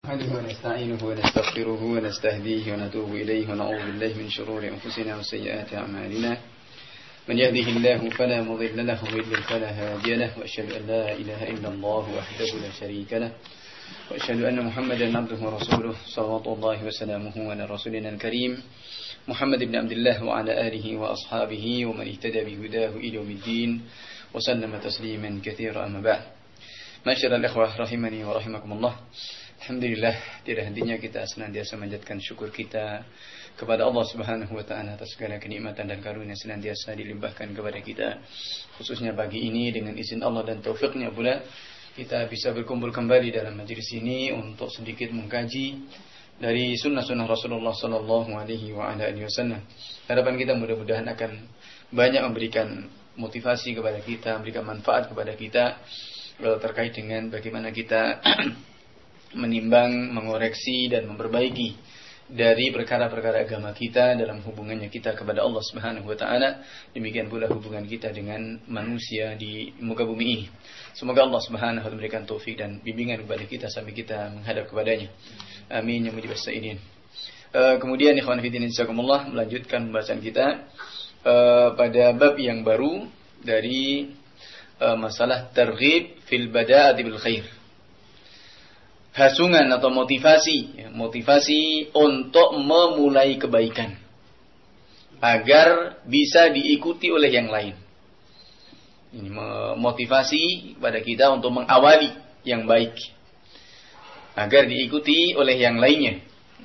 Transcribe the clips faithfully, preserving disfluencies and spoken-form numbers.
نحمده ونستعينه ونستغفره ونستهديه ونتوب إليه ونعوذ بالله من شرور أنفسنا وسيئات أعمالنا من يهده الله فلا مضل له ويضلل فلا هادي له وأشهد أن لا إله إلا الله وحده لا شريك له وأشهد أن محمدا عبده ورسوله صلوات الله وسلامه على رسولنا الكريم محمد بن عبد الله وعلى آله وأصحابه ومن اهتدى بهداه إلى يوم الدين وسلم تسليما كثيرا أما بعد. Masyaallah ikhwah rahimani wa rahimakumullah. Alhamdulillah, tidak hentinya kita senantiasa menjadikan syukur kita kepada Allah Subhanahu wa taala atas segala kenikmatan dan karunia senantiasa dilimpahkan kepada kita. Khususnya pagi ini dengan izin Allah dan taufiknya pula kita bisa berkumpul kembali dalam majelis ini untuk sedikit mengkaji dari sunnah-sunnah Rasulullah sallallahu alaihi wa ala alihi wasallam. Harapan kita mudah-mudahan akan banyak memberikan motivasi kepada kita, memberikan manfaat kepada kita terkait dengan bagaimana kita menimbang, mengoreksi dan memperbaiki dari perkara-perkara agama kita dalam hubungannya kita kepada Allah Subhanahu wa taala. Demikian pula hubungan kita dengan manusia di muka bumi ini. Semoga Allah Subhanahu wa taala memberikan taufik dan bimbingan kepada kita sampai kita menghadap kepadanya. Amin ya mujibas sa'ilin. Uh, kemudian ikhwan fillah insyaallah melanjutkan pembahasan kita uh, pada bab yang baru dari uh, masalah targhib fil bada'ati bil khair. Hasungan atau motivasi, ya, motivasi untuk memulai kebaikan agar bisa diikuti oleh yang lain. Ini motivasi kepada kita untuk mengawali yang baik agar diikuti oleh yang lainnya.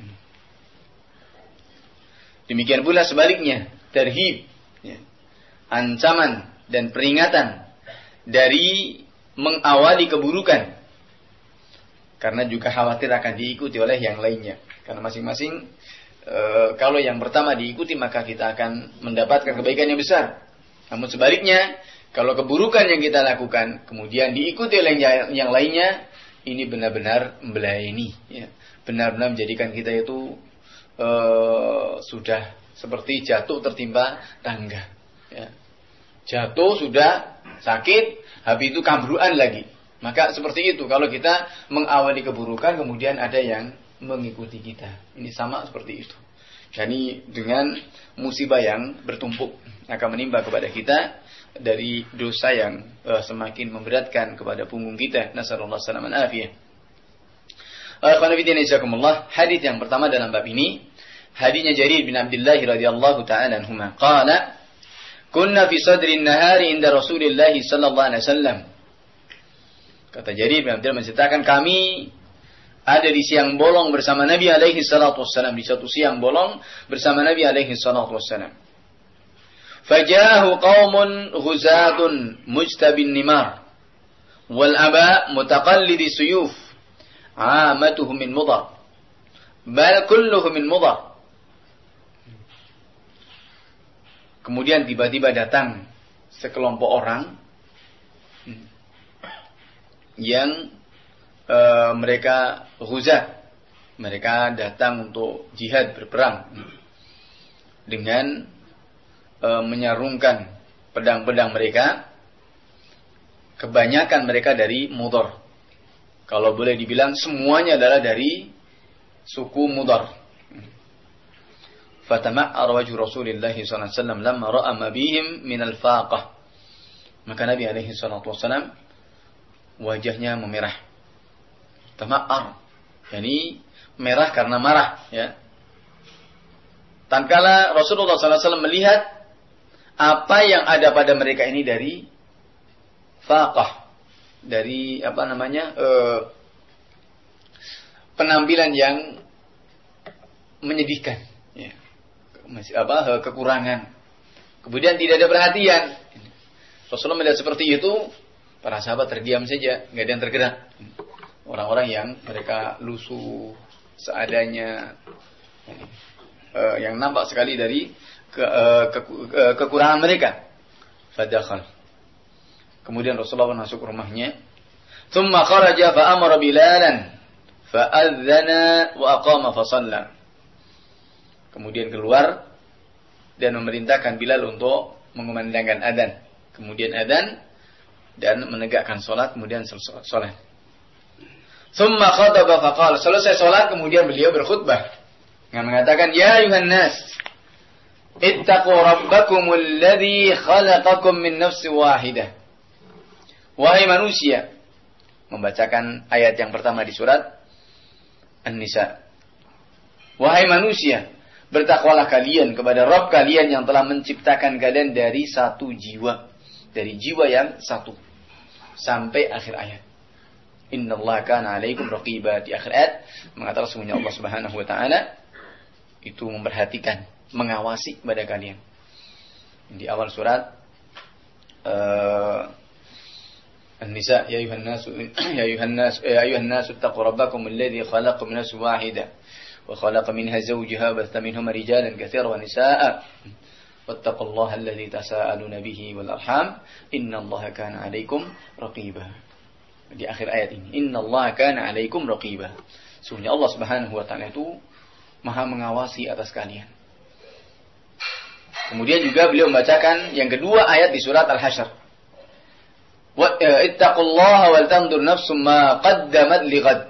Demikian pula sebaliknya, tarhib, ya, ancaman dan peringatan dari mengawali keburukan. Karena juga khawatir akan diikuti oleh yang lainnya. Karena masing-masing e, kalau yang pertama diikuti maka kita akan mendapatkan kebaikan yang besar. Namun sebaliknya, kalau keburukan yang kita lakukan kemudian diikuti oleh yang, yang lainnya, ini benar-benar melayani, ya. Benar-benar menjadikan kita itu e, sudah seperti jatuh tertimpa tangga, ya. Jatuh sudah sakit, habis itu kambruan lagi. Maka seperti itu, kalau kita mengawali keburukan, kemudian ada yang mengikuti kita. Ini sama seperti itu. Jadi dengan musibah yang bertumpuk akan menimpa kepada kita dari dosa yang uh, semakin memberatkan kepada punggung kita. Nasallallahu alaihi wasallam afiyah. Hadis yang pertama dalam bab ini, hadisnya Jarir bin Abdullah radhiyallahu taala anhuma. Qala, kunna fi sadri an-nahari inda Rasulillah sallallahu alaihi wasallam. Kata Jarir bin Abdullah menceritakan, kami ada di siang bolong bersama Nabi alaihi salatu wassalam, di satu siang bolong bersama Nabi alaihi salatu wassalam. Fajahu qaumun ghuzatun mujtabin nimar wal aba mutaqallidi suyuf amatuhum min mudar bal kulluhum min mudar. Kemudian tiba-tiba datang sekelompok orang yang e, mereka ghuzat, mereka datang untuk jihad, berperang dengan e, menyarungkan pedang-pedang mereka. Kebanyakan mereka dari Mudar. Kalau boleh dibilang semuanya adalah dari suku Mudar. Fatama'ar wajhu Rasulullah sallallahu alaihi wasallam lamma ra'a ma bihim min al-faqah. Maka Nabi alaihi salatu wasallam wajahnya memerah. Tama'ar, yani merah karena marah, ya. Tatkala Rasulullah sallallahu alaihi wasallam melihat apa yang ada pada mereka ini dari faqah, dari apa namanya e, penampilan yang menyedihkan, ya. Masih apa kekurangan. Kemudian tidak ada perhatian. Rasulullah melihat seperti itu, para sahabat terdiam saja, nggak ada yang tergerak. Orang-orang yang mereka lusuh seadanya, uh, yang nampak sekali dari ke, uh, ke, uh, kekurangan mereka. Fadakhal. Kemudian Rasulullah masuk ke rumahnya. Thumma kharaja fa amara Bilalan fa adzana wa aqama fa shalla. Kemudian keluar dan memerintahkan Bilal untuk mengumandangkan adzan. Kemudian adzan dan menegakkan solat, kemudian solat. Tsumma khataba faqala, selesai salat kemudian beliau berkhutbah dengan mengatakan, ya ayuhan nas, ittaqu rabbakumul ladzi khalaqakum min nafsin wahidah. Wahai manusia, membacakan ayat yang pertama di surat An-Nisa. Wahai manusia, bertakwalah kalian kepada Rabb kalian yang telah menciptakan kalian dari satu jiwa, dari jiwa yang satu, sampai akhir ayat. Innallaha kana 'alaikum raqiba. Di akhir ayat mengatakan sesungguhnya Allah Subhanahu wa taala itu memperhatikan, mengawasi kepada kalian. Di awal surat uh, An-Nisa, ya ayuhan nas ya ayuhan nas ya ayuhan nas ittaqu rabbakum alladhi khalaqakum min nafsin wahidah wa khalaqa minha zawjaha wa batha minhuma rijalan katsiran wa nisaa'a wattaqullaha alladhi tasaaluna bihi wal arham innallaha kana 'alaikum raqiba. Di akhir ayat ini, innallaha kana 'alaikum raqiba. Sesungguhnya Allah Subhanahu wa taala itu Maha mengawasi atas kalian. Kemudian juga beliau membacakan yang kedua ayat di surat Al-Hasyr. Wa ittaqullaha wal tanzur nafsum ma qaddamat lighad.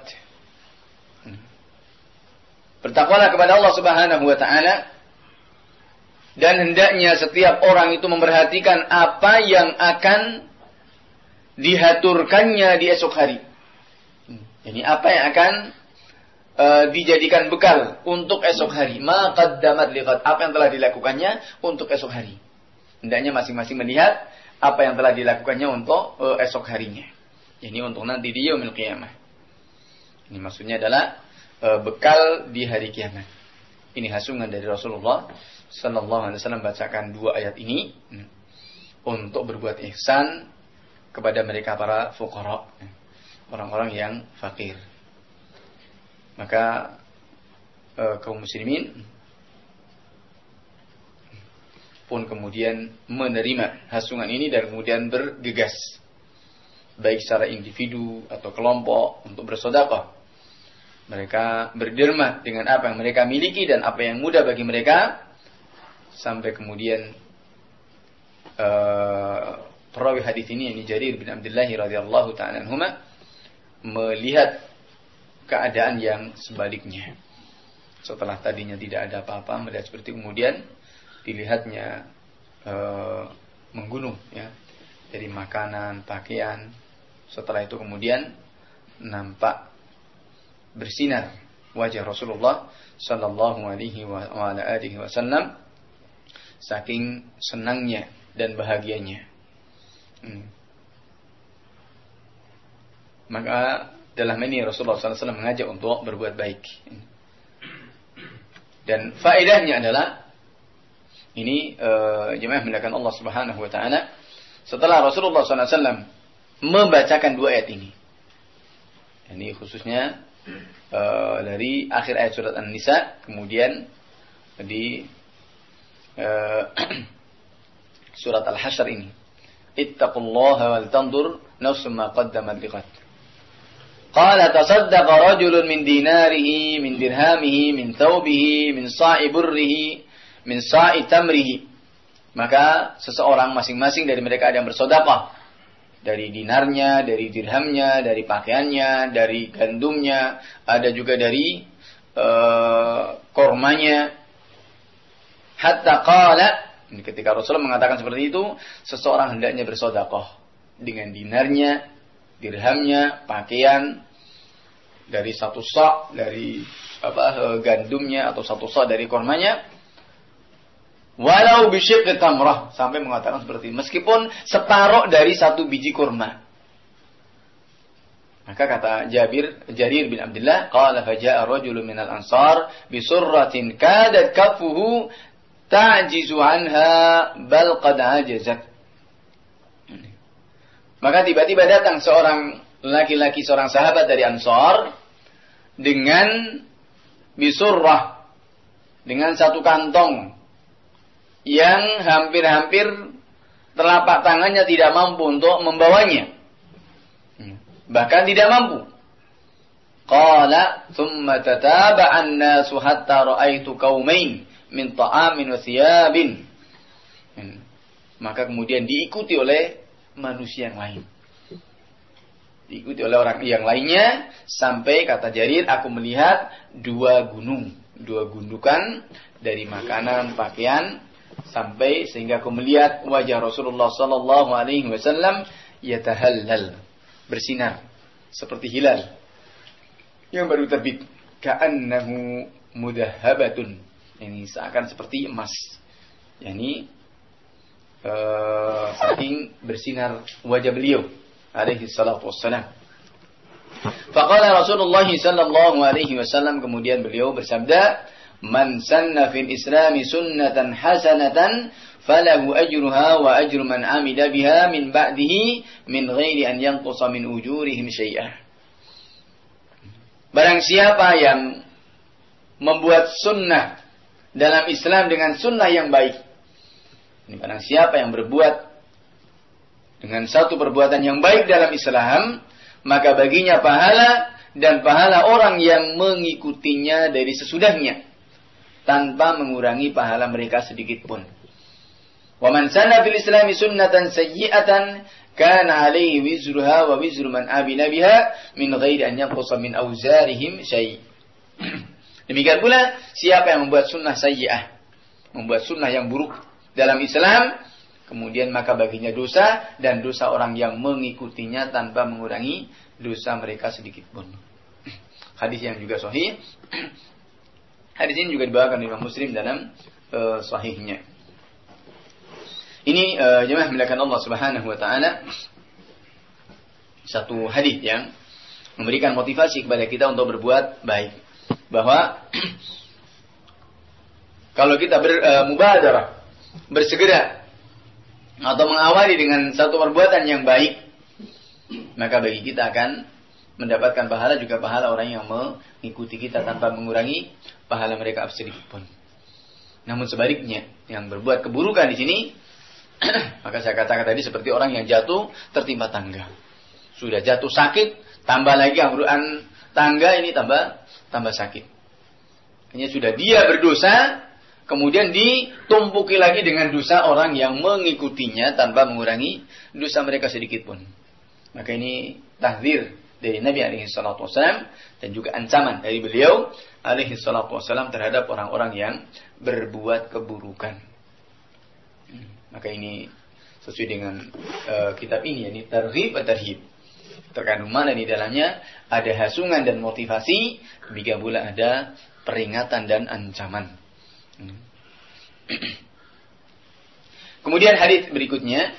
Bertakwalah kepada Allah Subhanahu wa taala, dan hendaknya setiap orang itu memperhatikan apa yang akan dihaturkannya di esok hari. Jadi apa yang akan uh, dijadikan bekal untuk esok hari. Ma qaddamat lighad, apa yang telah dilakukannya untuk esok hari. Hendaknya masing-masing melihat apa yang telah dilakukannya untuk uh, esok harinya. Ini untuk nanti di yaumil qiyamah. Ini maksudnya adalah uh, bekal di hari kiamat. Ini hasungan dari Rasulullah sallallahu alaihi wasallam bacakan dua ayat ini hmm, untuk berbuat ihsan kepada mereka para fuqara, orang-orang yang fakir. Maka e, kaum muslimin pun kemudian menerima hasungan ini dan kemudian bergegas, baik secara individu atau kelompok, untuk bersedekah. Mereka berderma dengan apa yang mereka miliki dan apa yang mudah bagi mereka, sampai kemudian e, perawi hadis ini, ini Jarir bin Abdullah radhiyallahu ta'ala anhuma, melihat keadaan yang sebaliknya. Setelah tadinya tidak ada apa-apa, melihat seperti kemudian dilihatnya e, menggunung, ya, dari makanan, pakaian. Setelah itu kemudian nampak bersinar wajah Rasulullah sallallahu alaihi wa ala alihi wasallam, saking senangnya dan bahagianya. Hmm. Maka dalam ini Rasulullah sallallahu alaihi wasallam mengajak untuk berbuat baik. Dan faedahnya adalah ini uh, jemaah melakukan Allah Subhanahu wa taala, setelah Rasulullah sallallahu alaihi wasallam membacakan dua ayat ini. Ini khususnya uh, dari akhir ayat surat An-Nisa, kemudian di uh, surat Al-Hasyr ini. Ittaqullaha wal tanzur nafsum ma qaddamat lighad. Qala tasaddaqa rajulun min dinarihi min dirhamihi min thawbihi min sa'i burrihi min sa'i tamrihi. Maka seseorang masing-masing dari mereka ada yang bersedekah dari dinarnya, dari dirhamnya, dari pakaiannya, dari gandumnya, ada juga dari uh, kormanya. Hatta qala, ketika Rasulullah mengatakan seperti itu, seseorang hendaknya bersedekah dengan dinarnya, dirhamnya, pakaian, dari satu sa' dari apa gandumnya atau satu sa' dari kormanya, walau bisyiqqi tamrah, sampai mengatakan seperti itu, meskipun separuh dari satu biji kurma. Maka kata Jabir, Jarir bin Abdullah, qala faja'a rajulun minal ansar bi surratin kadat kaffuhu ta'jizu anha bal qad ajazat. Maka tiba-tiba datang seorang laki-laki, seorang sahabat dari Ansar dengan bisurrah, dengan satu kantong yang hampir-hampir telapak tangannya tidak mampu untuk membawanya. Bahkan tidak mampu. Qala thumma tataba'an nasu hatta ra'aitu qaumain min ta'amin wa thiyabin. Maka kemudian diikuti oleh manusia yang lain. diikuti oleh orang yang lainnya, sampai kata Jarir, aku melihat dua gunung, dua gundukan dari makanan, pakaian, sampai sehingga aku melihat wajah Rasulullah sallallahu alaihi wasallam yatahallal, bersinar seperti hilal yang baru terbit, ka'annahu mudahhabatun, ini seakan seperti emas, yakni uh, saking bersinar wajah beliau alaihi salatu wassalam. Faqala Rasulullah sallallahu alaihi wasallam, kemudian beliau bersabda, man sanna fil islami sunnatan hasanatan falahu ajruha wa ajru man amila biha min ba'dihi min ghairi an yanqusa min ujurihim syai'ah. Barang siapa yang membuat sunnah dalam Islam dengan sunnah yang baik, ini barang siapa yang berbuat dengan satu perbuatan yang baik dalam Islam, maka baginya pahala dan pahala orang yang mengikutinya dari sesudahnya, tanpa mengurangi pahala mereka sedikit pun. Wa man sanna fil islami sunnatan sayyi'atan kana 'alaihi wizruha wa wizru man amila biha min ghairi an yanqusa min awzarihim syai'. Demikian pula siapa yang membuat sunnah sayyi'ah, membuat sunnah yang buruk dalam Islam, kemudian maka baginya dosa dan dosa orang yang mengikutinya tanpa mengurangi dosa mereka sedikit pun. Hadis yang juga sahih. Hadis ini juga dibawakan oleh Imam Muslim dalam uh, sahihnya. Ini uh, jemaah melakukan Allah Subhanahu wa taala satu hadis yang memberikan motivasi kepada kita untuk berbuat baik. Bahwa kalau kita ber, uh, mubadarah, bersegera atau mengawali dengan satu perbuatan yang baik, maka bagi kita akan mendapatkan pahala juga pahala orang yang mengikuti kita tanpa mengurangi pahala mereka sedikit pun. Namun sebaliknya, yang berbuat keburukan di sini, maka saya katakan tadi seperti orang yang jatuh tertimpa tangga. Sudah jatuh sakit, tambah lagi angguran tangga ini tambah tambah sakit. Hanya sudah dia berdosa, kemudian ditumpuki lagi dengan dosa orang yang mengikutinya tanpa mengurangi dosa mereka sedikit pun. Maka ini tahdzir dari Nabi alaihi salatu wasallam dan juga ancaman dari beliau alaihi salatu wasallam terhadap orang-orang yang berbuat keburukan. Maka ini sesuai dengan uh, kitab ini, yakni Targhib wa Tarhib. Terkandung mana di dalamnya ada hasungan dan motivasi, demikian pula ada peringatan dan ancaman. Kemudian hadis berikutnya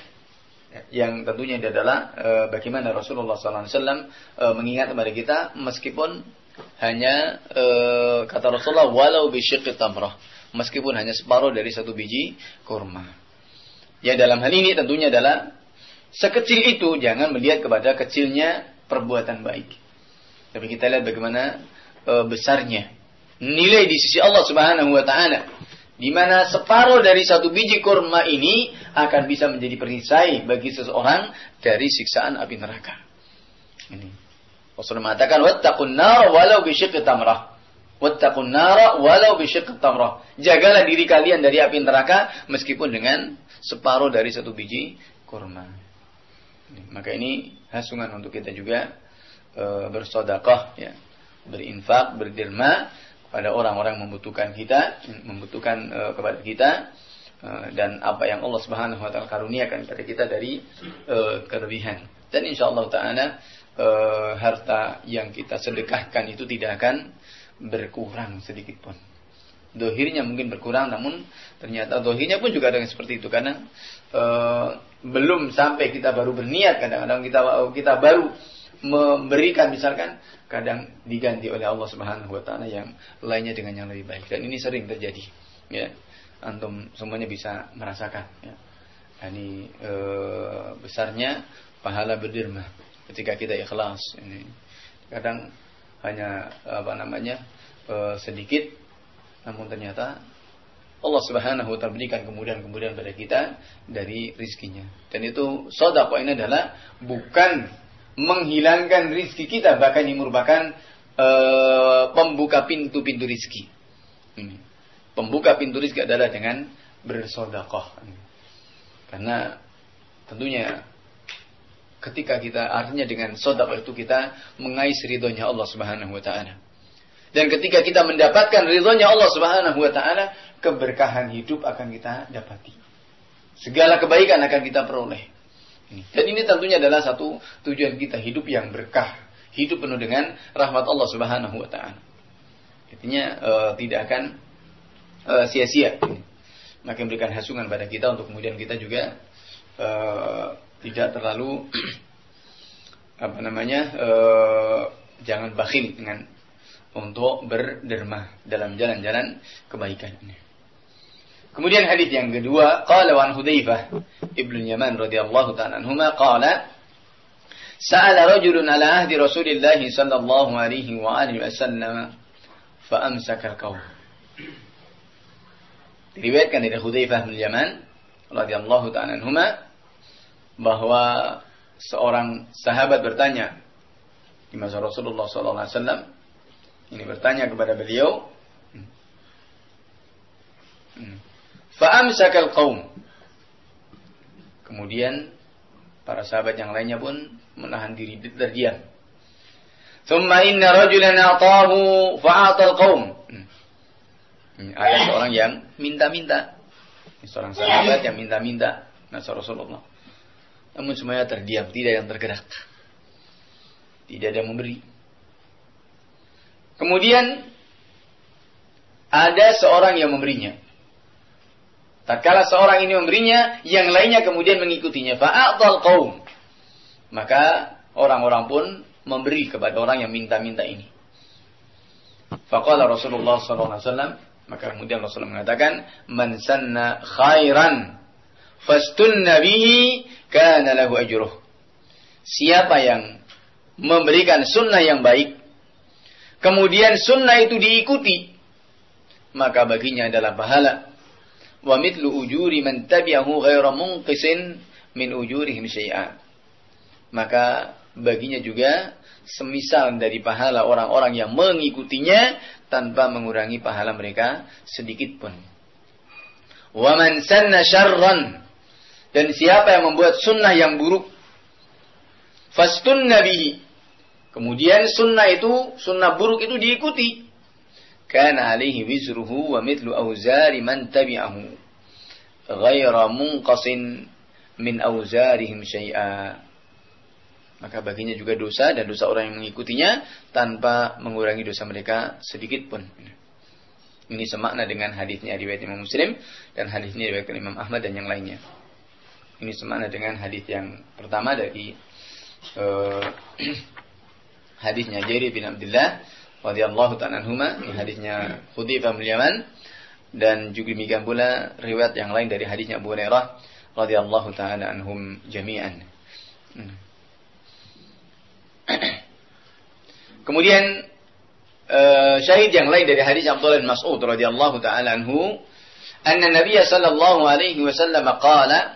yang tentunya adalah e, bagaimana Rasulullah sallallahu alaihi wasallam e, mengingat kepada kita meskipun hanya e, kata Rasulullah walau bisyiqqi tamrah, meskipun hanya separuh dari satu biji kurma. Ya, dalam hal ini tentunya adalah sekecil itu jangan melihat kepada kecilnya perbuatan baik, tapi kita lihat bagaimana e, besarnya nilai di sisi Allah Subhanahu wa taala, di mana separuh dari satu biji kurma ini akan bisa menjadi perisai bagi seseorang dari siksaan api neraka. Ini Rasulullah mengatakan wattaqun nar walau bisyiqqi tamrah. Wattaqun nar walau bisyiqqi tamrah. Jagalah diri kalian dari api neraka meskipun dengan separuh dari satu biji kurma. Ini, maka ini hasungan untuk kita juga e, bersedekah, ya, berinfak, berderma pada orang-orang membutuhkan kita, membutuhkan uh, kepada kita, uh, dan apa yang Allah Subhanahu wa taala karuniakan kepada kita dari uh, kelebihan. Dan insyaallah taala uh, harta yang kita sedekahkan itu tidak akan berkurang sedikit pun. Dohirnya mungkin berkurang, namun ternyata dohirnya pun juga dengan seperti itu, karena uh, belum sampai kita baru berniat, kadang-kadang kita kita baru memberikan, misalkan kadang diganti oleh Allah Subhanahu wa taala yang lainnya dengan yang lebih baik, dan ini sering terjadi, ya. Antum semuanya bisa merasakan, ya. Ini e, besarnya pahala berderma ketika kita ikhlas. Ini kadang hanya apa namanya e, sedikit, namun ternyata Allah Subhanahu wa taala berikan kemudahan-kemudahan pada kita dari rizkinya. Dan itu sedekah ini adalah bukan menghilangkan rizki kita, bahkan ini merupakan e, pembuka pintu-pintu rizki. Ini. Pembuka pintu rizki adalah dengan bersedekah. Karena tentunya ketika kita, artinya dengan sedekah itu kita mengais ridhonya Allah Subhanahu wa taala. Dan ketika kita mendapatkan ridhonya Allah Subhanahu wa taala, keberkahan hidup akan kita dapati. Segala kebaikan akan kita peroleh. Dan ini tentunya adalah satu tujuan kita, hidup yang berkah, hidup penuh dengan rahmat Allah Subhanahu wa taala. Artinya uh, tidak akan uh, sia-sia. Maka memberikan hasungan pada kita untuk kemudian kita juga uh, tidak terlalu apa namanya uh, jangan bakhil dengan untuk berderma dalam jalan-jalan kebaikan. Kemudian hadis yang kedua, qala wa an Hudzaifah ibnu Yaman radhiyallahu ta'ala anhuma qala sa'ala rajulun ala ahdi Rasulillah sallallahu alaihi wa alihi wasallam fa amsaka al-qaum. Diriwayatkan dari Hudzaifah bin Yaman radhiyallahu ta'ala anhuma bahwa seorang sahabat bertanya di masa Rasulullah sallallahu alaihi wasallam, ini bertanya kepada beliau, fa amsaka al-qaum. Kemudian para sahabat yang lainnya pun menahan diri, terdiam. Thumma inna rajulan a'tahu fa'ata al-qaum. Ada seorang yang minta-minta. Seorang sahabat yang minta-minta nasihat Rasulullah. Namun semuanya terdiam, tidak yang tergerak. Tidak ada yang memberi. Kemudian ada seorang yang memberinya. Tatkala seorang ini memberinya, yang lainnya kemudian mengikutinya. Fa'atal qaum. Maka orang-orang pun memberi kepada orang yang minta-minta ini. Faqala Rasulullah sallallahu alaihi wasallam, maka kemudian Rasulullah mengatakan, man sanna khairan fastunna bihi kana lahu ajruh. Siapa yang memberikan sunnah yang baik, kemudian sunnah itu diikuti, maka baginya adalah pahala. Wa mithlu ujuri man tabi'ahu ghairu munqisin min ujurihim syai'an. Maka baginya juga semisal dari pahala orang-orang yang mengikutinya tanpa mengurangi pahala mereka sedikit pun. Wa man sanna syarran, dan siapa yang membuat sunnah yang buruk, fastunna bihi, kemudian sunnah itu, sunnah buruk itu diikuti, kana alaihi wizruhu wa mithlu auzari man tabi'ahu ghaira munqasin min auzarihim syai'a. Maka baginya juga dosa dan dosa orang yang mengikutinya tanpa mengurangi dosa mereka sedikit pun. Ini semakna dengan hadisnya riwayat Imam Muslim dan hadisnya riwayat Imam Ahmad dan yang lainnya. Ini semakna dengan hadis yang pertama dari uh, hadisnya Jarir bin Abdullah radhiyallahu ta'ala anhuma, ini hadisnya Hudzaifah bin Yaman, dan juga demikian pula riwayat yang lain dari hadisnya Abu Hurairah radhiyallahu ta'ala anhum jami'an. Hmm. Kemudian uh, syahid yang lain dari hadis Abdullah bin Mas'ud radhiyallahu ta'ala anhu, anna Nabiy sallallahu alaihi wasallam qala,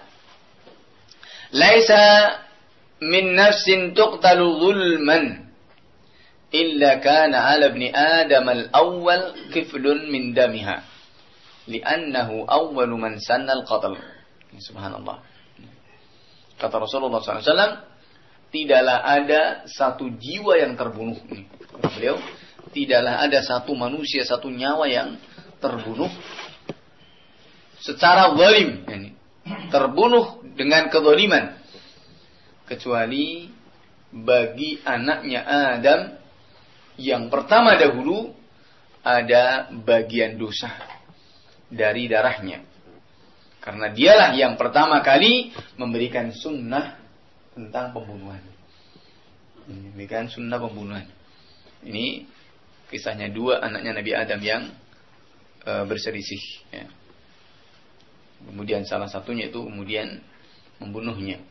laisa min nafsin tuqtalu zulman illa kana 'ala ibni Adam al-awwal kiflun min damiha li'annahu awwalu man sanna al-qatl. Subhanallah. Kata Rasulullah sallallahu alaihi wasallam, tidaklah ada satu jiwa yang terbunuh. Kata beliau, tidaklah ada satu manusia, satu nyawa yang terbunuh secara zalim, yani terbunuh dengan kezaliman, kecuali bagi anaknya Adam yang pertama dahulu ada bagian dosa dari darahnya, karena dialah yang pertama kali memberikan sunnah tentang pembunuhan. Memberikan sunnah pembunuhan. Ini kisahnya dua anaknya Nabi Adam yang e, berselisih. Ya. Kemudian salah satunya itu kemudian membunuhnya.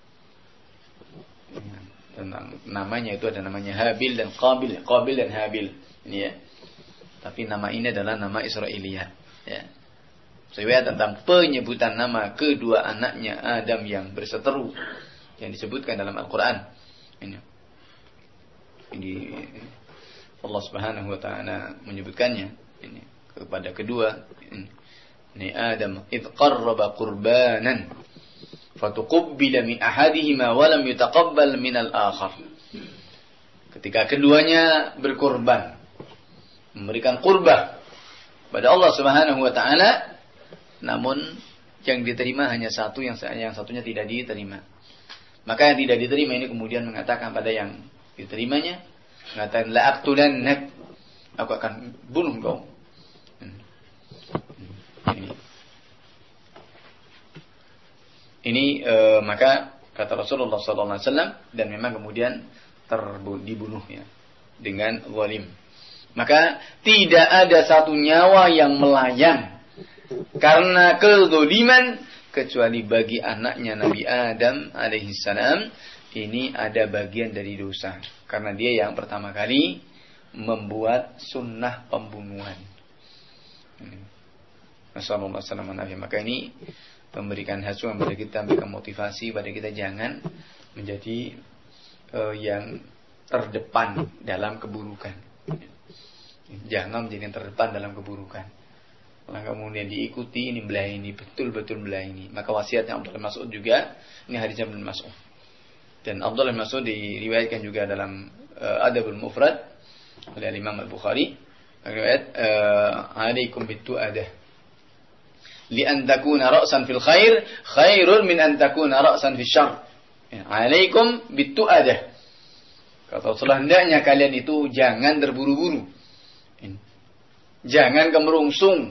Tentang namanya itu ada namanya Habil dan Qabil, Qabil dan Habil. Ini ya. Tapi nama ini adalah nama Israiliyah. Ya. Sesuai tentang penyebutan nama kedua anaknya Adam yang berseteru yang disebutkan dalam Al-Quran. Ini, ini Allah Subhanahu Wa Taala menyebutkannya ini kepada kedua ini, ini Adam, idh qarraba qurbanan fatuqubbila min ahadihima wa lam yutaqabbal min al-akhar. Ketika keduanya berkorban, memberikan qurbah pada Allah Subhanahu wa taala, namun yang diterima hanya satu, yang yang satunya tidak diterima. Maka yang tidak diterima ini kemudian mengatakan pada yang diterimanya, mengatakan la aqtulannak, aku akan bunuh kau. Ini, ini e, maka kata Rasulullah sallallahu alaihi wasallam, dan memang kemudian terbunuh, dibunuhnya dengan zalim. Maka tidak ada satu nyawa yang melayang karena kezaliman kecuali bagi anaknya Nabi Adam alaihi salam ini ada bagian dari dosa, karena dia yang pertama kali membuat sunnah pembunuhan. Nasallallahu alaihi wasallam. Maka ini memberikan hasil kepada kita, memberikan motivasi pada kita jangan menjadi uh, yang terdepan dalam keburukan. Jangan menjadi yang terdepan dalam keburukan. Kalau kemudian diikuti, ini melayani, betul-betul melayani. Maka wasiatnya Abdullah bin Mas'ud juga, ini hadisnya Ibnu Mas'ud. Dan Abdullah bin Mas'ud diriwayatkan juga dalam uh, Adabul Mufrad oleh Imam Al-Bukhari. Riwayat uh, alaikum bitu'adah. Li an takuna ra'san fil khair khairun min an takuna ra'san fil syarr. Ya, alaikum bitu'adah. Kata Rasulullah, hendaknya kalian itu jangan terburu-buru. Jangan kemerungsung.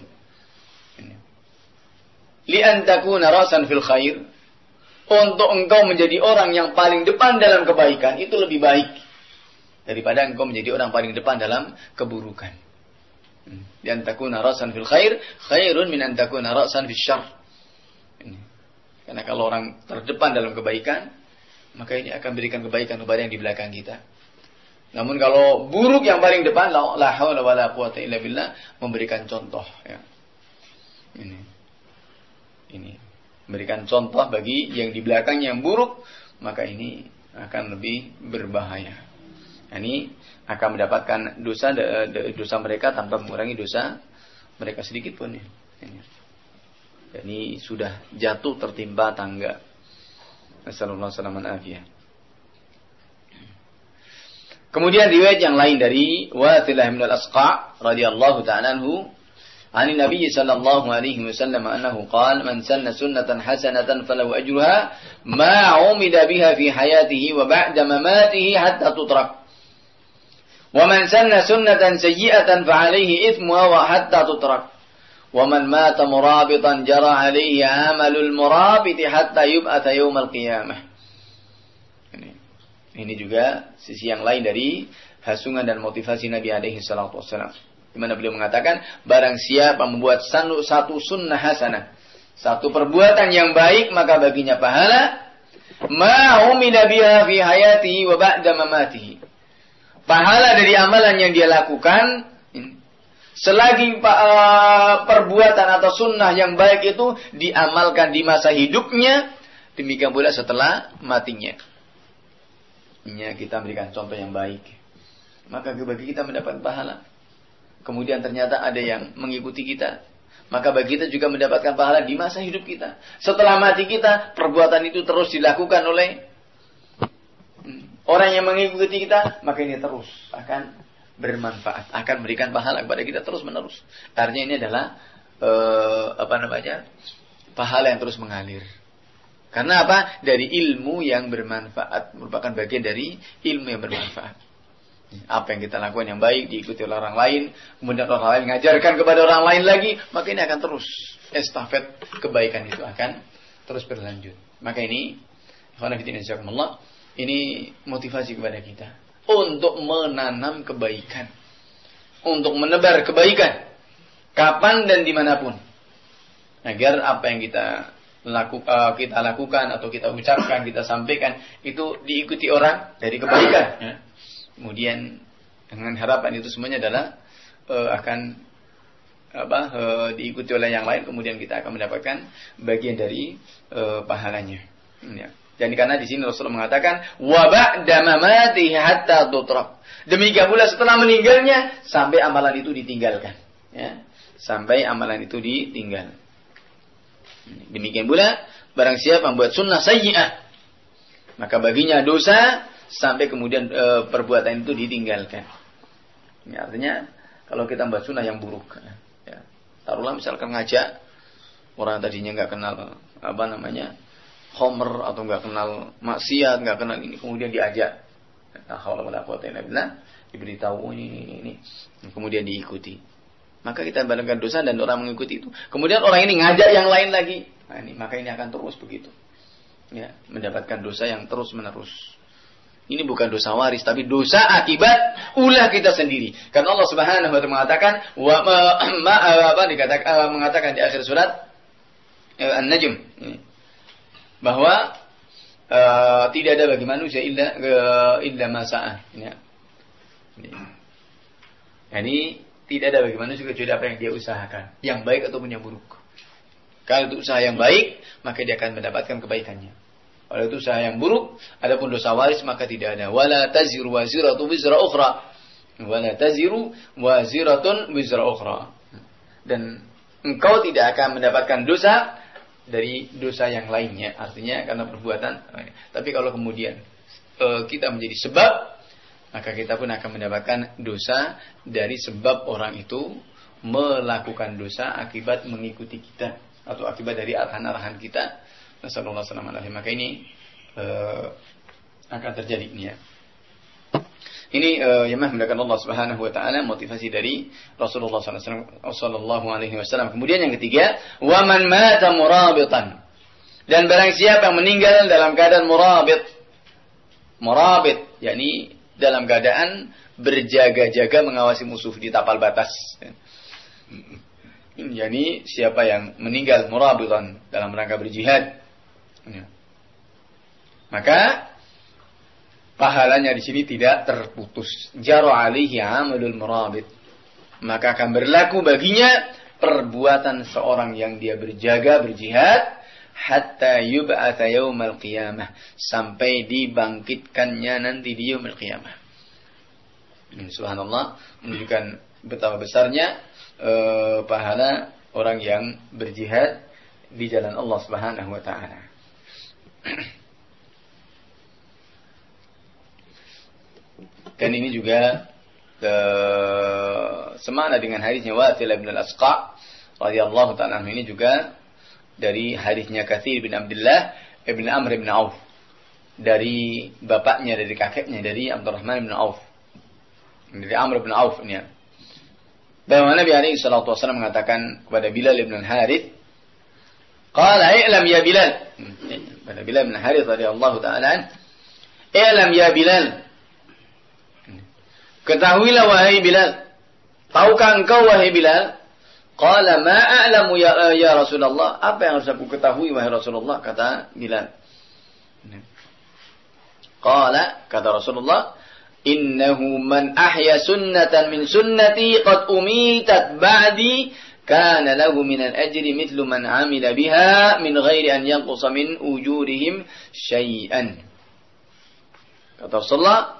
Li an takuna ra'san fil khair, untuk engkau menjadi orang yang paling depan dalam kebaikan itu lebih baik daripada engkau menjadi orang paling depan dalam keburukan. Li an takuna ra'san fil khair khairun min an takuna ra'san fil syarr. Karena kalau orang terdepan dalam kebaikan, maka ini akan berikan kebaikan kepada yang di belakang kita. Namun kalau buruk yang paling depan, la haula wala quwata illa billah, memberikan contoh ya. Ini ini memberikan contoh bagi yang di belakangnya yang buruk, maka ini akan lebih berbahaya. Ini akan mendapatkan dosa dosa mereka tanpa mengurangi dosa mereka sedikit pun. Ini, ini sudah jatuh tertimpa tangga. Nasallallahu alaihi wasallam. Kemudian riwayat yang lain dari Wathilah bin al-Asqa radhiyallahu ta'ala anhu, عن النبي صلى الله عليه وسلم أنه قال من سن سنة حسنة فله أجرها ما عمد بها في حياته وبعد مماته حتى تترك ومن سن سنة سيئة فعليه إثمها حتى تترك ومن مات مرابطا جرى عليه عمل المرابط حتى يبعث يوم القيامة. Ini juga sisi yang lain dari hasungan dan motivasi Nabi alaihi salatu wassalam, di mana beliau mengatakan, barang siapa membuat satu sunnah hasanah, satu perbuatan yang baik, maka baginya pahala ma umida biha fi hayatihi wa ba'da mamatihi. Pahala dari amalan yang dia lakukan selagi uh, perbuatan atau sunnah yang baik itu diamalkan di masa hidupnya, demikian pula setelah matinya. Ini kita berikan contoh yang baik, maka bagi kita mendapat pahala. Kemudian ternyata ada yang mengikuti kita, maka bagi kita juga mendapatkan pahala di masa hidup kita. Setelah mati kita, perbuatan itu terus dilakukan oleh orang yang mengikuti kita, maka ini terus akan bermanfaat, akan memberikan pahala kepada kita terus menerus. Artinya ini adalah eh, apa namanya, pahala yang terus mengalir. Karena apa? Dari ilmu yang bermanfaat, merupakan bagian dari ilmu yang bermanfaat. Apa yang kita lakukan yang baik diikuti oleh orang lain, kemudian orang lain mengajarkan kepada orang lain lagi, maka ini akan terus estafet kebaikan itu akan terus berlanjut. Maka ini, ini motivasi kepada kita untuk menanam kebaikan, untuk menebar kebaikan kapan dan dimanapun, agar apa yang kita Laku, uh, kita lakukan atau kita ucapkan, kita sampaikan itu diikuti orang dari kebaikan ya. Kemudian dengan harapan itu semuanya adalah uh, akan apa uh, diikuti oleh yang lain, kemudian kita akan mendapatkan bagian dari uh, pahalanya ya. Dan karena di sini Rasulullah mengatakan wa ba'da mamatihi hatta tutrak, demikian pula setelah meninggalnya sampai amalan itu ditinggalkan ya. Sampai amalan itu ditinggal. Demikian pula barang siapa membuat sunnah sayyi'ah, maka baginya dosa sampai kemudian e, perbuatan itu ditinggalkan. Ini artinya kalau kita membuat sunnah yang buruk, ya, taruhlah misalkan ngajak orang tadinya nggak kenal apa namanya khomer atau nggak kenal maksiat, nggak kenal ini, kemudian diajak, nah kalau wala quwwata illa billah, diberitahu ini ini ini, kemudian diikuti, maka kita mendapatkan dosa dan orang mengikuti itu. Kemudian orang ini ngajak yang lain lagi, nah ini maka ini akan terus begitu, ya, mendapatkan dosa yang terus menerus. Ini bukan dosa waris, tapi dosa akibat ulah kita sendiri. Karena Allah Subhanahu wa taala mengatakan, wa ma, ma apa dikatakan mengatakan di akhir surat An-Najm, bahwa uh, tidak ada bagi manusia illa uh, illa ma sa'a. Ya. Jadi tidak ada bagi manusia kecuali apa yang dia usahakan, yang baik ataupun yang buruk. Kalau itu usaha yang baik, maka dia akan mendapatkan kebaikannya. Kalau itu usaha yang buruk, adapun dosa waris maka tidak ada. Wala taziru waziratun wizra ukhra. Wala taziru waziratun wizra ukhra. Dan engkau tidak akan mendapatkan dosa dari dosa yang lainnya, artinya karena perbuatan. Tapi kalau kemudian e, kita menjadi sebab, maka kita pun akan mendapatkan dosa dari sebab orang itu melakukan dosa akibat mengikuti kita atau akibat dari arahan-arahan kita. Nasallallahu alaihi wasallam. Maka ini e, akan terjadi ini ya. Ini uh, yang menggunakan Allah Subhanahu wa taala, motivasi dari Rasulullah sallallahu alaihi wasallam. Kemudian yang ketiga, wa man mata murabitan. Dan barang siapa yang meninggal dalam keadaan murabit. Murabit, yakni dalam keadaan berjaga-jaga mengawasi musuh di tapal batas. Yakni siapa yang meninggal murabitan dalam rangka berjihad. Maka pahalanya di sini tidak terputus. Jaru alaihi amalul murabit. Maka akan berlaku baginya perbuatan seorang yang dia berjaga, berjihad, hatta yub'atsa yaumal qiyamah, sampai dibangkitkannya nanti di yaumul qiyamah. Subhanallah, menunjukkan betapa besarnya uh, pahala orang yang berjihad di jalan Allah Subhanahu wa taala. Dan ini juga uh, semana dengan hadisnya Wasil bin al-Asqa radhiyallahu ta'ala anhu, ini juga dari hadisnya Katsir bin Abdullah bin Amr bin Auf, dari bapaknya, dari kakeknya, dari Abdurrahman bin Auf, dari Amr bin Auf ini. Bahwa Nabi alaihi salatu wasallam mengatakan kepada Bilal bin Harith, qala i'lam ya Bilal, kepada Bilal bin Harith radhiyallahu ta'ala anhu, i'lam ya Bilal, ketahuilah wahai Bilal. Tahukah engkau wahai Bilal? Qala ma a'lamu ya, ya Rasulullah. Apa yang harus aku ketahui wahai Rasulullah? Kata Bilal. Qala, kata Rasulullah, innahu man ahya sunnatan min sunnati qad umitat ba'di kana lahu min al-ajri mithlu man 'amila biha min ghairi an yanqusa min ujurihim syai'an. Kata Rasulullah,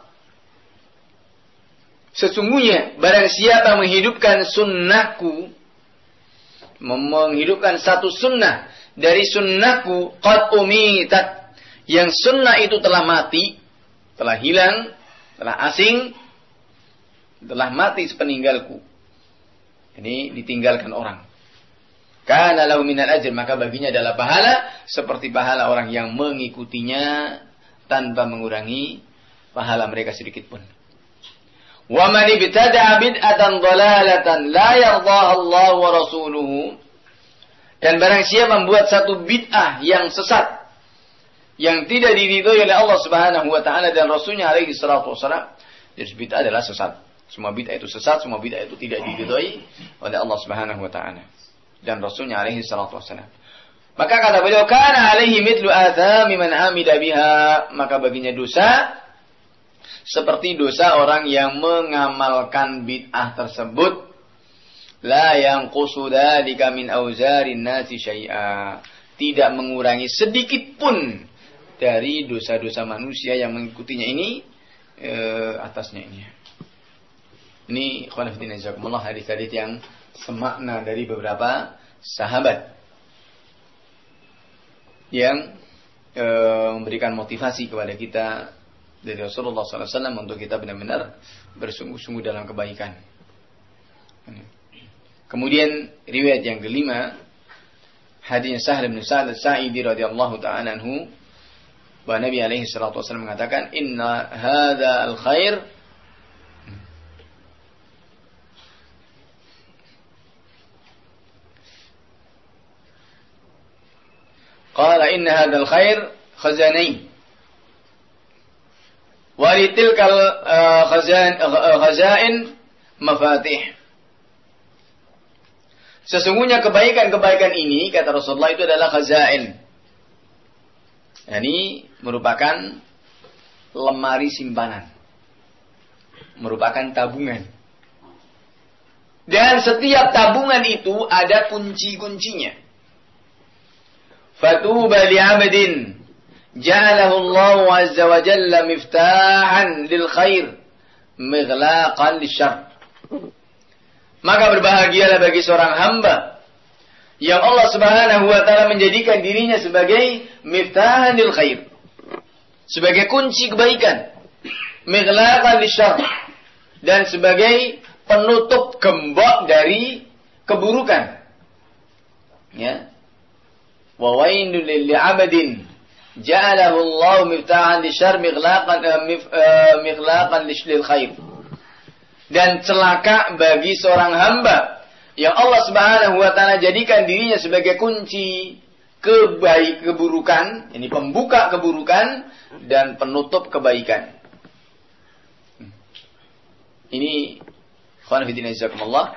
sesungguhnya barang siapa menghidupkan sunnahku, menghidupkan satu sunnah dari sunnahku, qad umitat, yang sunnah itu telah mati, telah hilang, telah asing, telah mati sepeninggalku. Ini ditinggalkan orang. Kana lahu minal ajr, maka baginya adalah pahala seperti pahala orang yang mengikutinya tanpa mengurangi pahala mereka sedikit pun. Wa man ibtada'a bid'atan dhalalatan la yardaha Allah wa rasuluhu, dan barang siapa membuat satu bid'ah yang sesat yang tidak diridhoi oleh Allah Subhanahu wa taala dan Rasulnya alaihi salatu wasallam, jadi bid'ah adalah sesat. Semua bid'ah itu sesat, semua bid'ah itu tidak diridhoi oleh Allah Subhanahu wa taala dan Rasulnya alaihi salatu wasallam. Maka kata beliau, kana alaihi mithlu athami man amida biha, maka baginya dosa seperti dosa orang yang mengamalkan bid'ah tersebut. La yanqusu dzalika min auzarin nasi syai'a, tidak mengurangi sedikit pun dari dosa-dosa manusia yang mengikutinya ini e, atasnya ini. Ini ikhwan fillah jazakumullah, hadis-hadis yang semakna dari beberapa sahabat. yang e, memberikan motivasi kepada kita dari Rasulullah sallallahu alaihi wasallam untuk kita benar-benar bersungguh-sungguh dalam kebaikan. Kemudian riwayat yang kelima, hadisnya Sahal bin Sa'ad As-Sa'idi radhiyallahu ta'ala anhu, bahwa Nabi alaihi salatu wasallam mengatakan, "Inna hadza al-khair qala inna hadza al-khair khazanain wa litilkal khazain mafatih." Sesungguhnya kebaikan-kebaikan ini, kata Rasulullah, itu adalah khazain. Ini merupakan lemari simpanan. Merupakan tabungan. Dan setiap tabungan itu ada kunci-kuncinya. Fatuba li'abdin ja'alahu Allah azza wa jalla miftahan lil khair mighlaqan lisyarr. Maka berbahagialah bagi seorang hamba yang Allah Subhanahu wa taala menjadikan dirinya sebagai miftahan lil khair, sebagai kunci kebaikan, mighlaqan lisyarr, dan sebagai penutup gembok dari keburukan. Ya. Wa wailul lil 'abdin ja'alahu Allah miftahan lisyarr mighlaqan mighlaqan lil khair. Dan celaka bagi seorang hamba yang Allah Subhanahu wa taala jadikan dirinya sebagai kunci kebaik keburukan, ini pembuka keburukan dan penutup kebaikan. Ini khana fillah jazakumullah,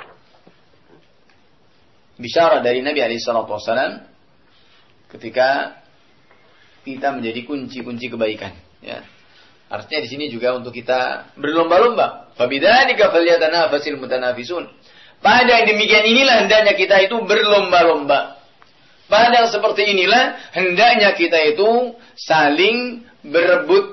bisyarah dari Nabi alaihi salatu wasallam ketika kita menjadi kunci-kunci kebaikan, ya. Artinya di sini juga untuk kita berlomba-lomba. Fabidzalika falyatanafasil mutanafisun. Pada yang demikian inilah hendaknya kita itu berlomba-lomba. Pada yang seperti inilah hendaknya kita itu saling berebut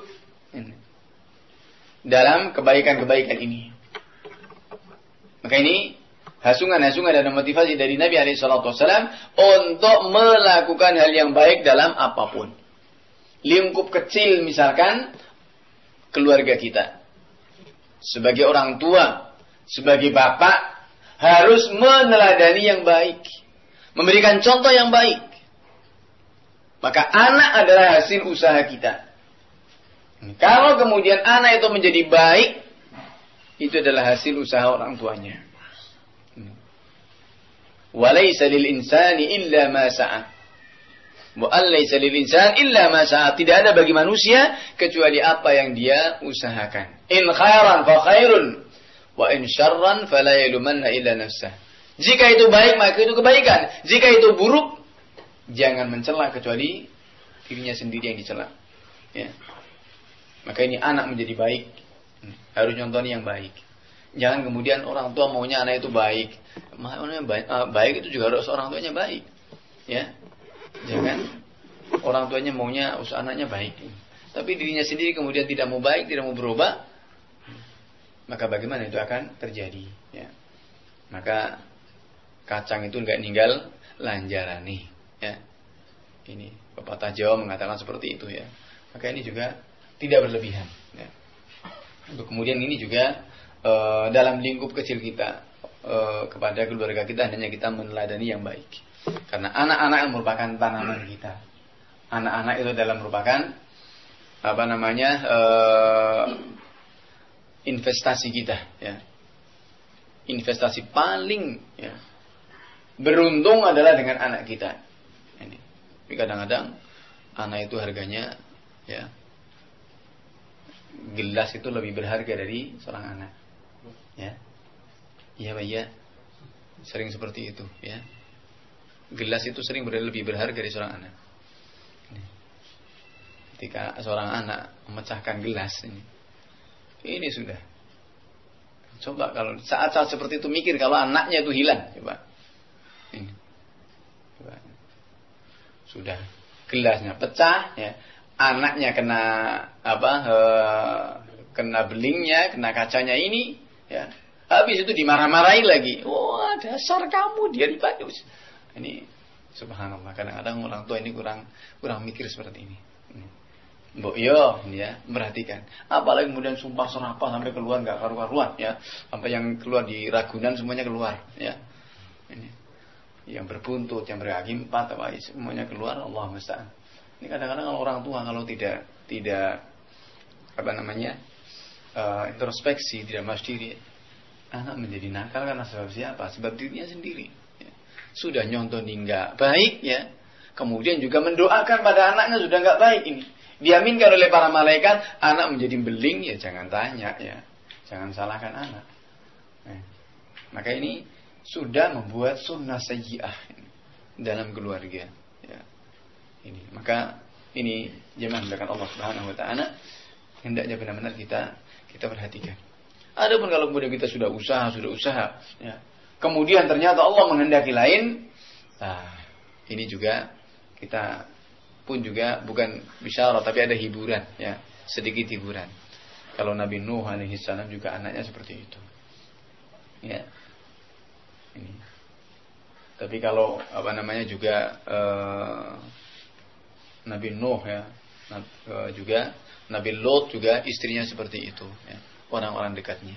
dalam kebaikan-kebaikan ini. Maka ini hasungan-hasungan dan motivasi dari Nabi alaihi salatu wasallam untuk melakukan hal yang baik dalam apapun. Lingkup kecil misalkan keluarga kita. Sebagai orang tua, sebagai bapak, harus meneladani yang baik. Memberikan contoh yang baik. Maka anak adalah hasil usaha kita. Kalau kemudian anak itu menjadi baik, itu adalah hasil usaha orang tuanya. Walaysa lil insani illa ma sa'a. Wa allaysa lil insan illa ma sa'a. Tidak ada bagi manusia kecuali apa yang dia usahakan. In khairan fa khairun wa in syarran fala yalumanna illa nafsah. Jika itu baik maka itu kebaikan. Jika itu buruk jangan mencela kecuali dirinya sendiri yang dicela. Ya. Maka ini anak menjadi baik harus nyontohi yang baik. Jangan kemudian orang tua maunya anak itu baik. Maunya baik, baik itu juga harus orang tuanya baik. Ya. Jangan orang tuanya maunya usaha anaknya baik, tapi dirinya sendiri kemudian tidak mau baik, tidak mau berubah, maka bagaimana itu akan terjadi? Ya. Maka kacang itu enggak ninggal lanjarani. Ya. Ini pepatah Jawa mengatakan seperti itu, ya. Maka ini juga tidak berlebihan. Ya. Untuk kemudian ini juga e, dalam lingkup kecil kita e, kepada keluarga kita hanya kita meneladani yang baik. Karena anak-anak yang merupakan tanaman kita. Anak-anak itu adalah merupakan apa namanya uh, investasi kita. Ya. Investasi paling ya, beruntung adalah dengan anak kita. Ini. Tapi kadang-kadang anak itu harganya, ya, gelas itu lebih berharga dari seorang anak. Ya, iya Pak, ya. Sering seperti itu. Ya. Gelas itu sering lebih berharga dari seorang anak. Ketika seorang anak memecahkan gelas ini, ini sudah. Coba kalau saat-saat seperti itu mikir kalau anaknya itu hilang, coba. Ini. Coba. Sudah gelasnya pecah, ya. Anaknya kena apa? He, kena belingnya, kena kacanya ini, ya. Habis itu dimarah-marahi lagi. Wah, dasar kamu dia dipadus. Ini Subhanallah, kadang-kadang orang tua ini kurang kurang mikir seperti ini. Mbok yo ya, perhatikan. Apalagi kemudian sumpah serapah sampai keluar enggak karu-karuan ya. Sampai yang keluar di Ragunan semuanya keluar ya. Ini yang berbuntut, yang berkaki empat apa semuanya keluar, Allah musta'an. Ini kadang-kadang kalau orang tua kalau tidak tidak apa namanya? Uh, introspeksi, tidak mawas diri, anak menjadi nakal karena sebab siapa? Sebab dirinya sendiri. Ya. Sudah nyontoni enggak baik ya. Kemudian juga mendoakan pada anaknya sudah enggak baik ini. Diaminkan oleh para malaikat, anak menjadi beling, ya jangan tanya ya, jangan salahkan anak. Nah, maka ini sudah membuat sunnah sayyi'ah dalam keluarga. Ya. Ini, maka ini jemaah dimuliakan Allah Subhanahu Wa Taala, hendaknya benar-benar kita kita perhatikan. Adapun kalau kemudian kita sudah usaha, sudah usaha, ya, kemudian ternyata Allah menghendaki lain, nah ini juga kita pun juga bukan bisyarah tapi ada hiburan ya, sedikit hiburan. Kalau Nabi Nuh alaihi salam juga anaknya seperti itu. Ya. Ini. Tapi kalau apa namanya juga eh, Nabi Nuh ya, eh, juga Nabi Lot juga istrinya seperti itu ya, orang-orang dekatnya.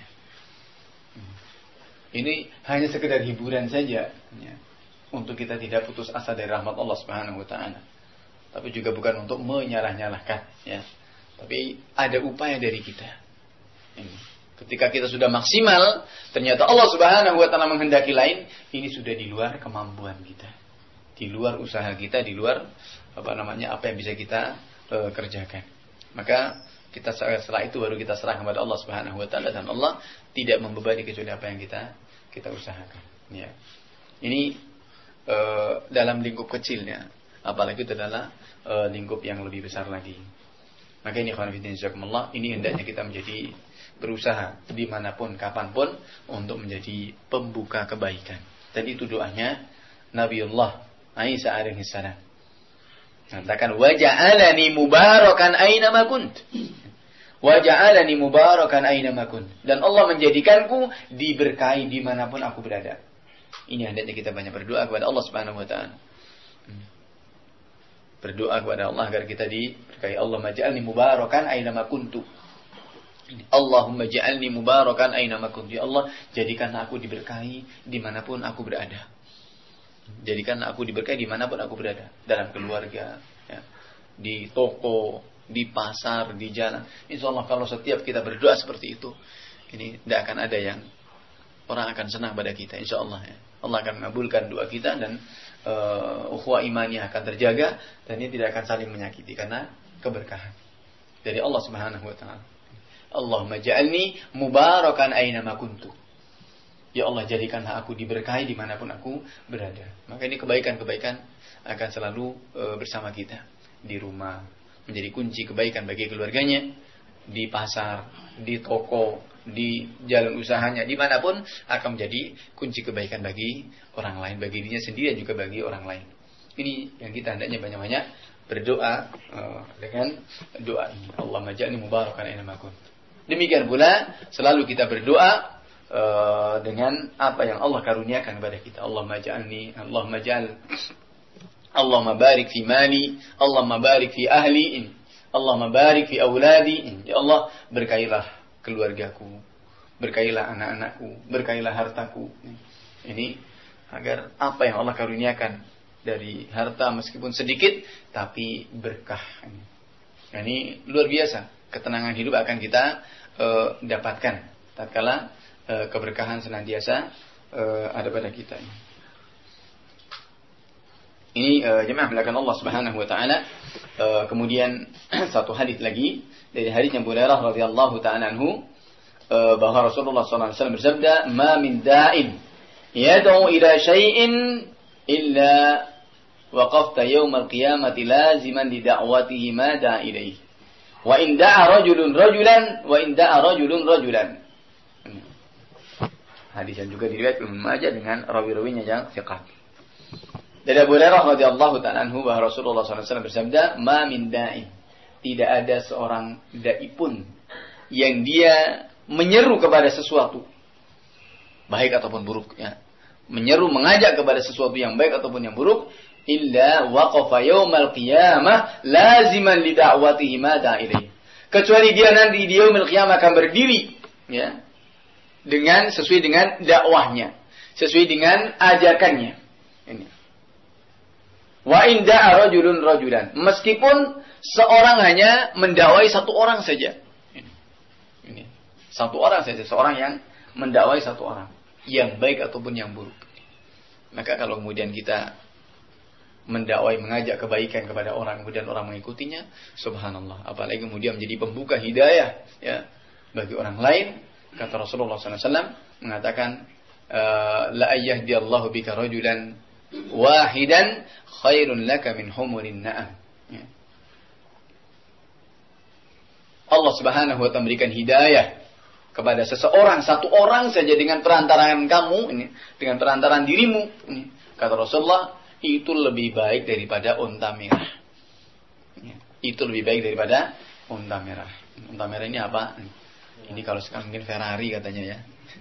Ini hanya sekedar hiburan saja ya, untuk kita tidak putus asa dari rahmat Allah Subhanahu wa taala. Tapi juga bukan untuk menyalah-nyalahkan ya. Tapi ada upaya dari kita. Ini. Ketika kita sudah maksimal, ternyata Allah Subhanahu wa taala menghendaki lain, ini sudah di luar kemampuan kita. Di luar usaha kita, di luar apa namanya apa yang bisa kita uh, kerjakan. Maka kita setelah itu baru kita serah kepada Allah Subhanahu wa taala, dan Allah tidak membebani kecuali apa yang kita kita usahakan ya. Ini uh, dalam lingkup kecilnya. Apalagi itu adalah e, lingkup yang lebih besar lagi. Maka ini khawanifiddin jazakumullah, ini hendaknya kita menjadi berusaha dimanapun, kapanpun untuk menjadi pembuka kebaikan. Dan itu doanya Nabiullah Isa alaihi salam. Katakan waja'alani mubarakan aina ma kunt. Waja'alani mubarakan aina ma kunt. Dan Allah menjadikanku diberkahi dimanapun aku berada. Ini hendaknya kita banyak berdoa kepada Allah Subhanahu wa taala. Berdoa kepada Allah agar kita diberkahi. Allahumma ja'alni mubarakan aina ma kuntu. Allahumma ja'alni mubarakan aina ma kuntu. Ya Allah, jadikan aku diberkahi dimanapun aku berada. Jadikan aku diberkahi dimanapun aku berada. Dalam keluarga, ya, di toko, di pasar, di jalan. Insya Allah kalau setiap kita berdoa seperti itu, ini tidak akan ada yang orang akan senang pada kita. Insya Allah ya. Allah akan mengabulkan doa kita dan uh, ukhuwah imannya akan terjaga, dan ini tidak akan saling menyakiti karena keberkahan dari Allah Subhanahu wa taala. Allahumma ja'alni mubarakan aina ma kuntu. Ya Allah, jadikanlah aku diberkahi dimanapun aku berada. Maka ini kebaikan-kebaikan akan selalu uh, bersama kita di rumah, menjadi kunci kebaikan bagi keluarganya, di pasar, di toko, di jalan usahanya, dimanapun akan menjadi kunci kebaikan bagi orang lain, bagi dirinya sendiri dan juga bagi orang lain. Ini yang kita hendaknya banyak-banyak berdoa uh, dengan doa ini. Allahumma ja'alni mubarakan aina ma kunt. Demikian pula selalu kita berdoa uh, dengan apa yang Allah karuniakan kepada kita. Allahumma ja'alni, Allahumma ja'al, Allahumma barik fi mali, Allahumma barik fi ahli, Allahumma barik fi auladi. Ya Allah, berkailah keluargaku, berkailah anak-anakku, berkailah hartaku. Ini agar apa yang Allah karuniakan dari harta meskipun sedikit tapi berkah. Nah, ini luar biasa, ketenangan hidup akan kita uh, dapatkan tatkala uh, keberkahan senantiasa uh, ada pada kita. Ini uh, jemaah melakukan Allah Subhanahu wa taala. Uh, kemudian satu hadis lagi dari hadisnya Hurairah radhiyallahu taala anhu, uh, bahwa Rasulullah sallallahu alaihi wasallam bersabda, "Ma min da'in yad'u ila syai'in illa waqafta yawmal qiyamati laziman li da'watihi ma da'a ilaihi. Wa in da'a rajulun rajulan wa in da'a rajulun rajulan." Hadis yang juga diriwayatkan Ibnu Majah dengan rawi-rawinya yang thiqah. Dari Abu Hurairah radhiyallahu ta'ala anhu bahwa Rasulullah sallallahu alaihi wasallam bersabda, "Ma min da'in." Tidak ada seorang dai pun yang dia menyeru kepada sesuatu, baik ataupun buruk ya. menyeru, mengajak kepada sesuatu yang baik ataupun yang buruk, illa waqafa yaumal qiyamah laziman li da'watihi ma da'a ilaih. Kecuali dia nanti di yaumil qiyamah akan berdiri, ya, dengan sesuai dengan dakwahnya, sesuai dengan ajakannya. Ini. Wa in da'a rajulun rajulan, meskipun seorang hanya mendakwai satu orang saja. Ini. Ini. Satu orang saja, seorang yang mendakwai satu orang, yang baik ataupun yang buruk. Maka kalau kemudian kita mendakwai, mengajak kebaikan kepada orang, kemudian orang mengikutinya, subhanallah. Apalagi kemudian menjadi pembuka hidayah, ya, bagi orang lain. Kata Rasulullah sallallahu alaihi wasallam mengatakan, la ayyahdiyallahu bika rajulan wahidan khairun laka min humurin na'am. Ya. Allah Subhanahu wa ta'ala memberikan hidayah kepada seseorang, satu orang saja dengan perantaraan kamu, ini, dengan perantaraan dirimu, ini, kata Rasulullah, itu lebih baik daripada unta merah. Ya, itu lebih baik daripada unta merah. Unta merah ini apa? Ini kalau sekarang mungkin Ferrari katanya, ya,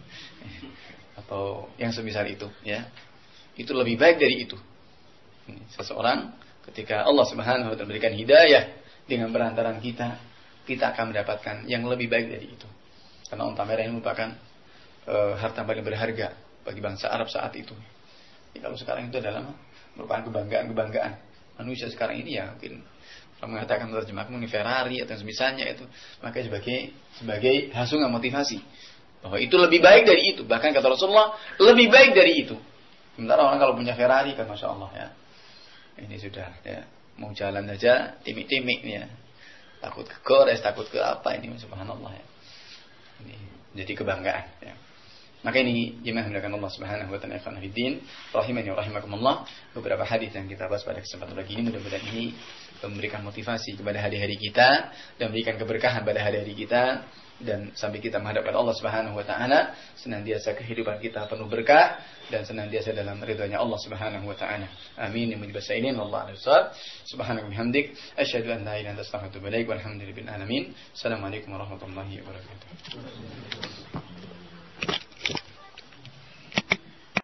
atau yang semisal itu, ya. Itu lebih baik dari itu. Ini, seseorang ketika Allah Subhanahu wa ta'ala memberikan hidayah dengan perantaraan kita, kita akan mendapatkan yang lebih baik dari itu. Karena unta merah ini merupakan e, harta paling berharga bagi bangsa Arab saat itu. Jadi, kalau sekarang itu adalah merupakan kebanggaan-kebanggaan manusia sekarang ini, ya, mungkin kalau mengatakan terjemahkan ini Ferrari atau semisalnya itu, maka sebagai sebagai hasungan motivasi bahwa itu lebih baik dari itu. Bahkan kata Rasulullah, lebih baik dari itu. Sementara orang kalau punya Ferrari kan masya Allah, ya, ini sudah, ya, mau jalan aja timik-timik, ya, takut ke gores, takut ke apa, ini subhanallah, ya. Ini jadi kebanggaan, ya. Maka ini jemaah yang Allah Subhanahu wa ta'ala fiddin rahimani wa rahimakumullah. Beberapa hadis yang kita bahas pada kesempatan pagi ini, mudah-mudahan ini memberikan motivasi kepada hari-hari kita dan memberikan keberkahan pada hari-hari kita, dan sampai kita menghadap kepada Allah Subhanahu wa ta'ala senantiasa kehidupan kita penuh berkah dan senantiasa dalam ridhonya Allah Subhanahu wa ta'ala. Amin ya rabbal alamin. Wallahu a'lam bishawab. Subhanaka wa bihamdik asyhadu an la ilaha illa anta astaghfiruka wa atubu ilaik. Walhamdulillahi rabbil alamin. Assalamualaikum warahmatullahi wabarakatuh.